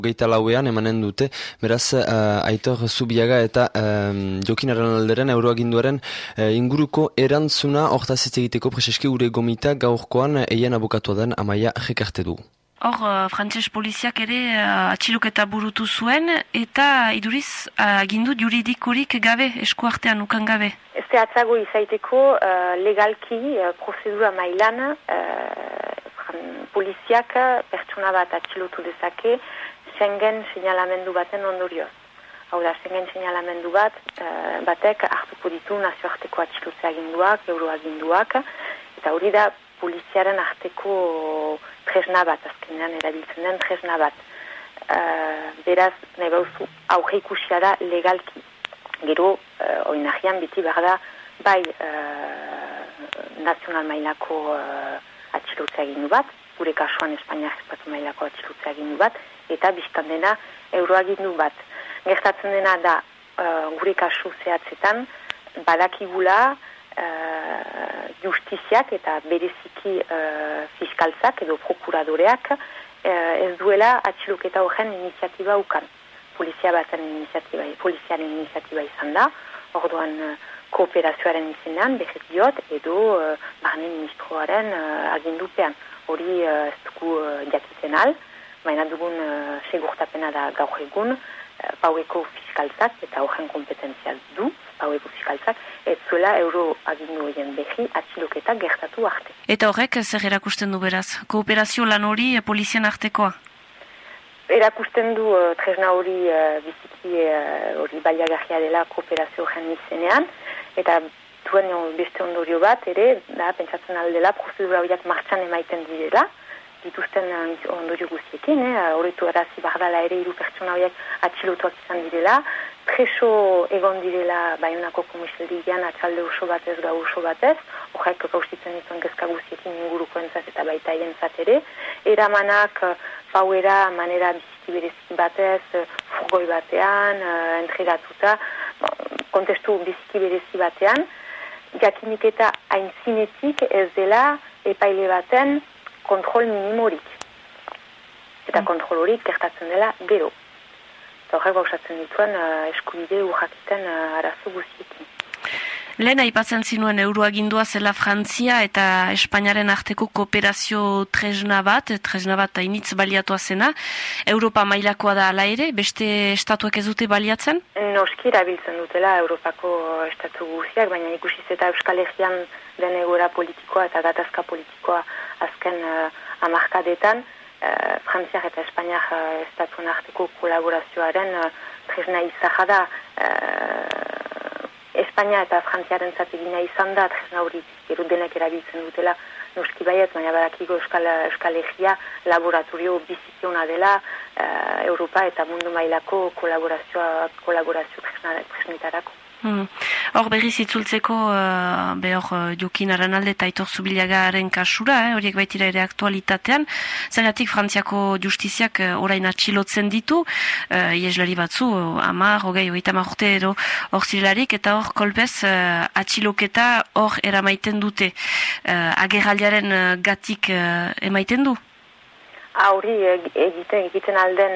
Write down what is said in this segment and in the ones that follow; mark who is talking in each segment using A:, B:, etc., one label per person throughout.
A: 24 emanen dute, beraz Aitor Zubiaga eta Jokin Aranalderen euroaginduaren inguruko erantzuna hortaz ez egiteko preseski gure gomita gaurkoan eien abokatua den Amaia Jekarte du.
B: Hor, frantses poliziak ere atxiloketa burutu zuen eta iduriz agindu juridikorik gabe, eskuartean ukan gabe.
C: Ez teatzago izaiteko legalki prozedura mailan poliziak pertsona bat atxilotu dezake Schengen seinalamendu baten ondorioz. Hau da, Schengen seinalamendu batek hartuko ditu nazioarteko atxilotze aginduak, euroaginduak, eta hori da poliziaren arteko tresna bat, azkenean erabiltzen den tresna bat. Beraz, nahi bauzu, auge ikusia da legalki. Gero, oinahian biti behar da, bai nazional mailako atxilotze agindu bat, gure kasuan Espainiak espatu mailako atxilotze agindu bat, eta biztan dena euroagindu bat. Gertatzen dena da, gure kasu zehatzetan, badakigula justiziak eta bereziki fiskaltzak edo prokuradoreak ez duela atxiloketa horren iniziatiba ukan. Poliziaren iniziatiba izan da, orduan kooperazioaren izenean, behet diot, edo barne ministroaren agindupean. Hori ez dugu jakiten al, baina dugun segurtapena da gaur egun, paueko fiskaltzak eta horren kompetentzia du, paueko fiskaltzak, ez zuela euro agindu egin behi atxiloketa gertatu arte.
B: Eta horrek zer erakusten du beraz? Kooperazio lan hori polizian artekoa?
C: Erakusten du tresna hori biziki hori baliagarria dela kooperazio horren izenean, eta duen beste ondorio bat ere, da, pentsatzen aldela, prozedura horiak martxan emaiten direla, dituzten ondorio guztiekin, horretu arazi bardala ere 3 pertsona horiek atxilotuak izan direla, preso egon direla Baionako komisaldian atxalde oso batez, gau oso batez, horrek gauzitzen dituen kezka guztiekin inguruko entzat eta baita entzat ere, eramanak pauera manera biziki bereziki batez, furgoi batean, entregatuta, kontestu biziki berezi batean, jakinik eta aintzinetik ez dela epaile baten kontrol minimorik. Eta kontrol horik gertatzen dela gero. Eta horrek bauzatzen dituen eskubide urrakiten arazo guztiekin.
B: Lehen aipatzen zinuen euroagindua zela Frantzia eta Espainiaren arteko kooperazio tresna bat hainitz baliatua zena. Europa mailakoa da ala ere, beste estatuak ez dute baliatzen?
C: Noski erabiltzen dutela Europako estatu guztiak, baina ikusiz eta Euskal Herrian den egoera politikoa eta gatazka politikoa azken hamarkadetan, Frantziak eta Espainiak estatuen arteko kolaborazioaren tresna izaha da. Espainia eta Frantziaren zategina izan da, tresna hori gero denek erabiltzen dutela noski baiet, baina badakigo Euskal Herria laboratorio bizikiona dela Europa eta mundu mailako kolaborazio tresnetarako.
B: Hor berriz itzultzeko Jokin Aranalde eta Aitor Zubiagaren kasura, horiek baitira ere aktualitatean, zeratik Frantziako justiziak orain atxilotzen ditu, ieslari batzu, 10, 20 urte edo hor zirelarik, eta hor kolpez atxiloketa hor eramaiten dute. Agerraldiaren gatik emaiten du?
C: Hori egiten alden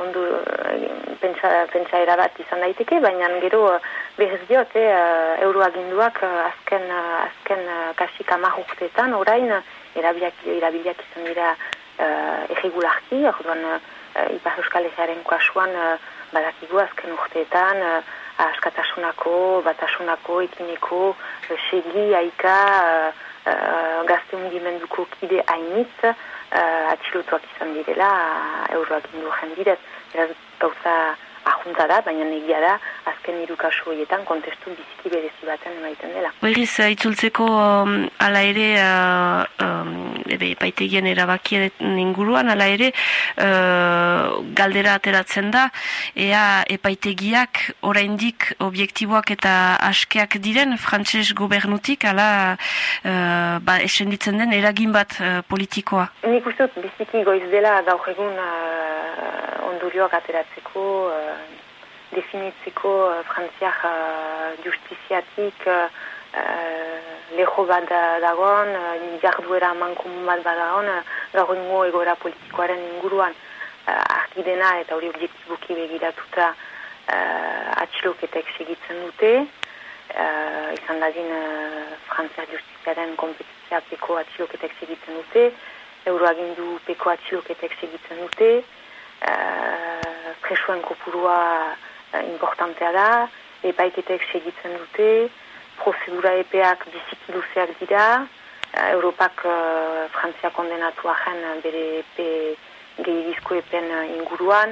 C: pentsaera bat izan daiteke, baina gero berriz diot, euroaginduak azken kasik 10 urteetan orain erabiliak izan dira irregularki, orduan Ipar Euskal Herriaren kasuan badakigu azken urteetan askatasunako, batasunako, ekineko, segi, aika, gazte mugimenduko kide hainitz, atxilotuak izan direla euroagindu jendidez. Beraz gauza ahunta da, baina negia da azken 3 kasu horietan kontestu biziki berezi baten emaiten dela.
B: Berriz itzultzeko ala ere epaitegien erabakien inguruan, ala ere galdera ateratzen da, ea epaitegiak oraindik objektiboak eta askeak diren frantses gobernutik, ala esenditzen den eragin bat politikoa.
C: Nik uste dut biziki goiz dela gaur egun ondorioak ateratzeko, definitzeko frantziak justiziatik leho bat dagoen, jarduera mankomun bat dagoen, gaur egungo egoera politikoaren inguruan. argi dena eta hori objektiboki begiratuta atxiloketek segitzen dute, izan dadin Frantziar Justiziaren kompetiziapeko atxiloketek segitzen dute, Euroagindupeko atxiloketek segitzen dute, presuen kopurua importantea da, epaiketek segitzen dute, prozedura epeak biziki luzeak dira, Europak Frantzia kondenatua jen bere epe gehiagizko epen inguruan,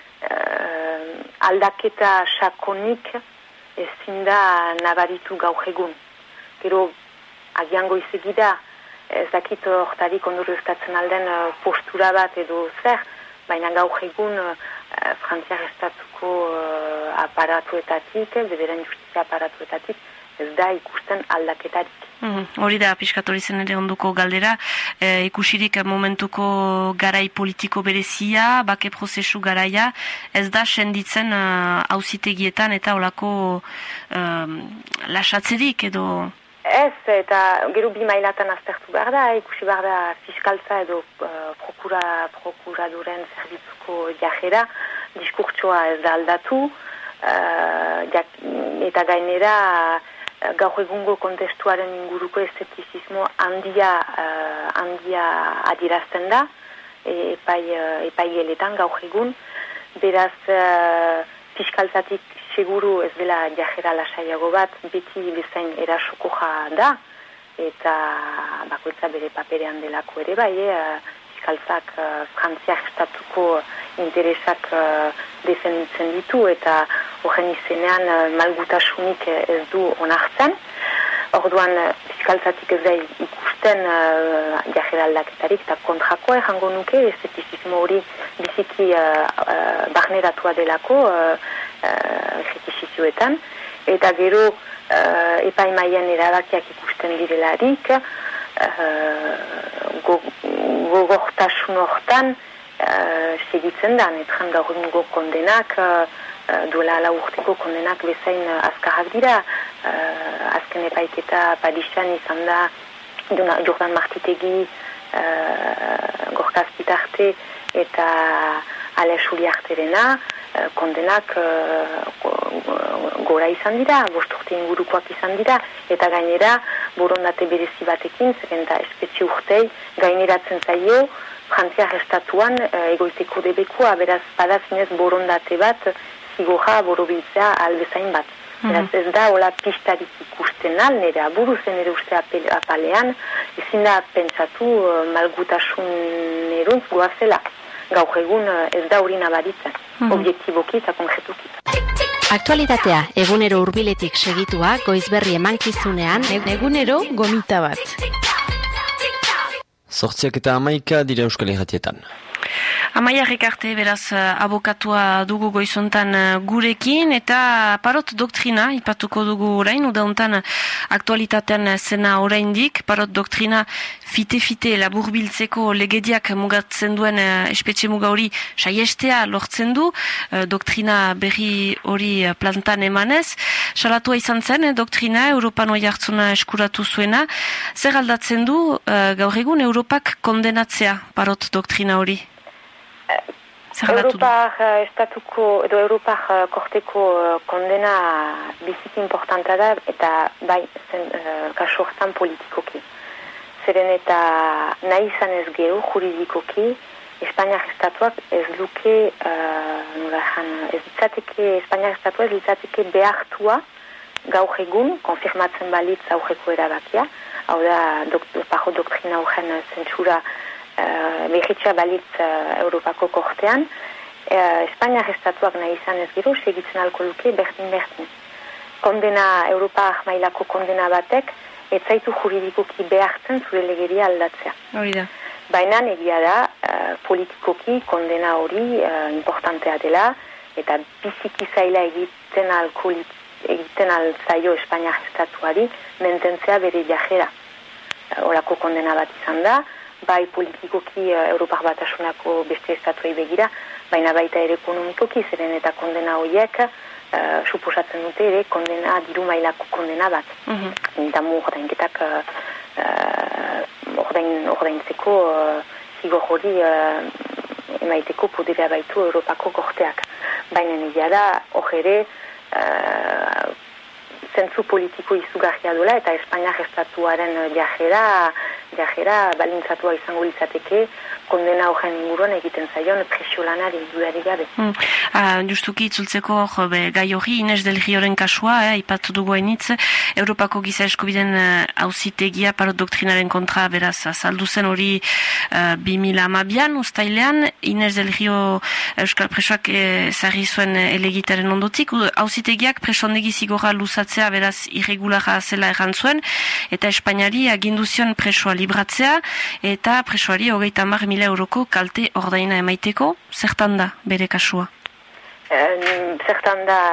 C: aldaketa sakonik ezin da nabaritu gaur egun. Gero, agian goizegida, ez dakit hortarik ondorioztatzen alden postura bat edo zer, baina gaur egun Frantziar estatuko aparatuetatik, bederen justizia aparatuetatik, ez da ikusten aldaketarik.
B: Hori da, piskatu zen ere onduko galdera, ikusirik momentuko garai politiko berezia, bake prozesu garaia, ez da senditzen auzitegietan eta olako lasatzerik edo...
C: Ez, eta gero bi mailatan aztertu behar da, ikusi behar da fiskaltza edo prokuradoren zerbitzuko jajera, diskurtsoa ez da aldatu, eta gainera gaur egungo kontestuaren inguruko eszeptizismo handia adierazten da, epaigeletan gaur egun, beraz fiskaltzatik seguru ez dela jajera lasaiago bat, beti bezain erasokoja da, eta bakoitza bere paperean delako ere bai, fiskaltzak Frantziak estatuko interesak defenditzen ditu, eta horren izenean malgutasunik ez du onartzen. Orduan fiskaltzatik ez da ikusten jajera aldaketarik eta kontrakoa errango nuke, eszeptizismo hori biziki barneratua delako rekisizioetan, eta gero epaimaian erabakiak ikusten direlarik, gogortasun hortan segitzen da, netran gaur egungo kondenak, duela ala urteko kondenak bezain azkarrak dira. Azken epaiketa Parisan izan da Jordan Martitegi, Gorka Azpitarte eta Alex Uliarterena, kondenak gora izan dira, 5 urte ingurukoak izan dira, eta gainera borondate berezi batekin, zeren da espetxe urtei gaineratzen zaio Frantziar estatuan egoiteko debekoa, beraz badazinez borondate bat zigorra borobiltzea albezain bat. Beraz ez da hola pistarik ikusten al, nire aburuzen ere uste apalean, ezin da pentsatu malgutasuneruntz goazela. Gaur egun ez da hori nabaritzen, objektiboki eta konkretuki.
D: Aktualitatea egunero hurbiletik segitua, goizberri emankizunean, egunero gomita bat.
A: 8:11 dira Euskal Irratietan.
B: Amaia Rekarte, beraz, abokatua dugu goizontan gurekin, eta parot doktrina, ipatuko dugu orain, udauntan aktualitatean zena oraindik, parot doktrina fite-fite laburbiltzeko legediak mugatzen duen espetxe muga hori saiestea lortzen du, doktrina berri hori plantan emanez. Salatua izan zen, doktrina, Europan oi hartzuna eskuratu zuena. Zer aldatzen du, gaur egun, Europak kondenatzea parot doktrina hori?
C: Europar estatuko edo Europar korteko kondena biziki importanta da, eta bai kasu hortan politikoki. Zeren eta nahi izan ez gero juridikoki Espainiar estatuak ez luke Espainiar estatua ez litzateke behartua gaur egun konfirmatzen balitz aurreko erabakia, hau da parot doktrina horren zentsura behitza balitz Europako kortean, Espainiar estatuak nahi izan ez gero, segitzen alko luke berdin. Kondena, Europar mailako kondena batek, ez zaitu juridikoki behartzen zure legeria aldatzea.
B: Hori da.
C: Baina egia da, politikoki kondena hori importantea dela, eta biziki zaila egiten alzaio Espainiar estatuari mententzea bere jajera. Horako kondena bat izan da, bai politikoki Europar Batasunako beste estatuei begira, baina baita ere ekonomikoki, zeren eta kondena horiek suposatzen dute ere kondena, diru mailako kondena bat. Damu ordainketak ordaintzeko zigor hori emaiteko poderea baitu Europako gorteak. Baina egia da, hor ere, zentzu politiko izugarria duela eta Espainiak estatuaren jajera balintzatua izango litzateke kondena horren inguruan egiten zaion presio lanari dudari gabe.
B: Justuki itzultzeko gai hori, Inés del Rioren kasua, ipatu dugu hainitz, Europako giza eskubiden auzitegia parot doktrinaren kontra beraz azaldu zen hori 2012an, ustailean, Inés del Rio Euskal Presoak zarri zuen elegitaren ondotik, auzitegiak presondegi zigorra luzatzea beraz irregulara zela errantzuen, eta Espainiari agindu zion presoa libratzea, eta presoari 30.000 euroko kalte ordaina emaiteko, zertan da bere kasua?
C: Zertan da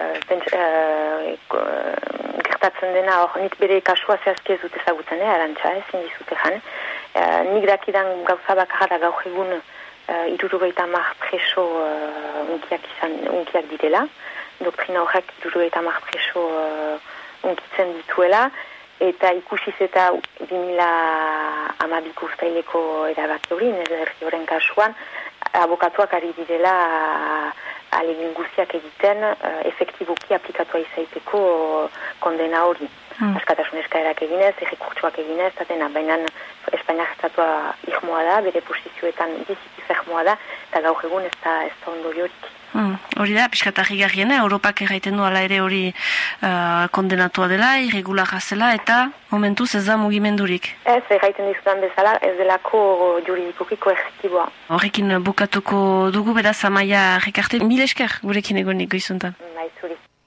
C: gertatzen dena hor, nik bere kasua zehazki ez dut ezagutzen, arantxa, ezin dizute jan. Nik dakidan gauza bakarra gaur egun 70 preso unkiak direla. Doktrina horrek 70 preso unkitzen dituela. Eta ikusiz eta 2012ko ustaileko erabaki hori, Horren kasuan, abokatuak ari direla alegin guziak egiten efektiboki aplikatua izaiteko kondena hori. Askatasun eskaerak eginez, errekurtsuak eginez, eta dena, baina Espainiak estatua irmoa da, bere posizioetan biziki fermoa da, eta gaur egun ez da ondoriorik.
B: Hori da, pixkatarri garriena, Europak erraiten du ala ere hori kondenatua dela, irregularra zela, eta momentuz ez da mugimendurik.
C: Ez, erraiten dizudan bezala, ez delako juridikoki koercitiboa.
B: Horrekin bukatuko dugu beraz Amaia Rekarte, mil esker gurekin egonik goizuntan.
C: Zuri.